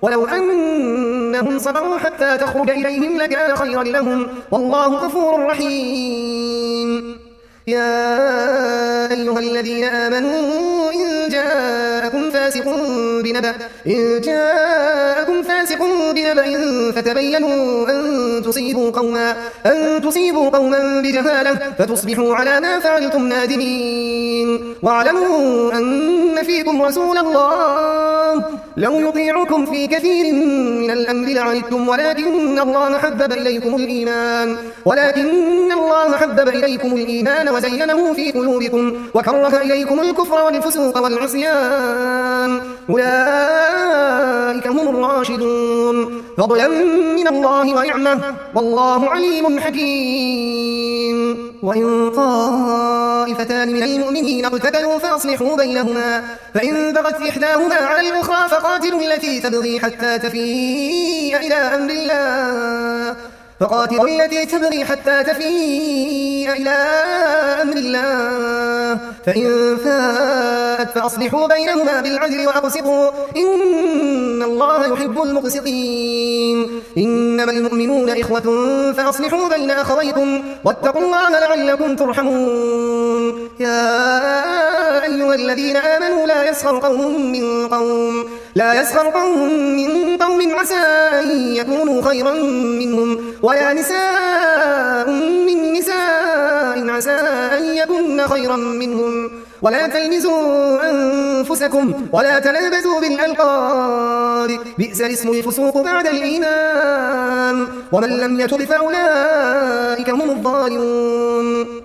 ولو أنهم صبروا حتى تخرج إليهم لكان خيرا لهم والله غفور رحيم. يا أيها الذين آمنوا إن جاءكم فاسق بنبأ فتبينوا أن تصيبوا قوما بجهالة فتصبحوا على ما فعلتم نادمين. واعلموا أن فيكم رسول الله لو يطيعكم في كثير من الأمر لعنتم ولكن الله حبب إليكم الإيمان وزينه في قلوبكم وكره إليكم الكفر والفسوق والعصيان أولئك هم الراشدون فضلا من الله ونعمة والله عليم حكيم. وإن طائفتان من المؤمنين اقتتلوا فأصلحوا بينهما فإن بغت إحداهما على الأخرى فقاتلوا التي تبغي حتى تفيء إلى أمر الله فإن فاءت فأصلحوا بينهما بالعدل وأقسطوا إن الله يحب المقسطين. إنما المؤمنون إخوة فأصلحوا بين أخويكم واتقوا الله لعلكم ترحمون. يا أيها الذين آمنوا لا يسخر قوم من قوم عسى أن يكونوا خيرا منهم ولا نساء من نساء عسى أن يكن خيرا منهم ولا تلمزوا أنفسكم ولا تنابزوا بالألقاب بئس الاسم الفسوق بعد الإيمان ومن لم يتب فأولئك هم الظالمون.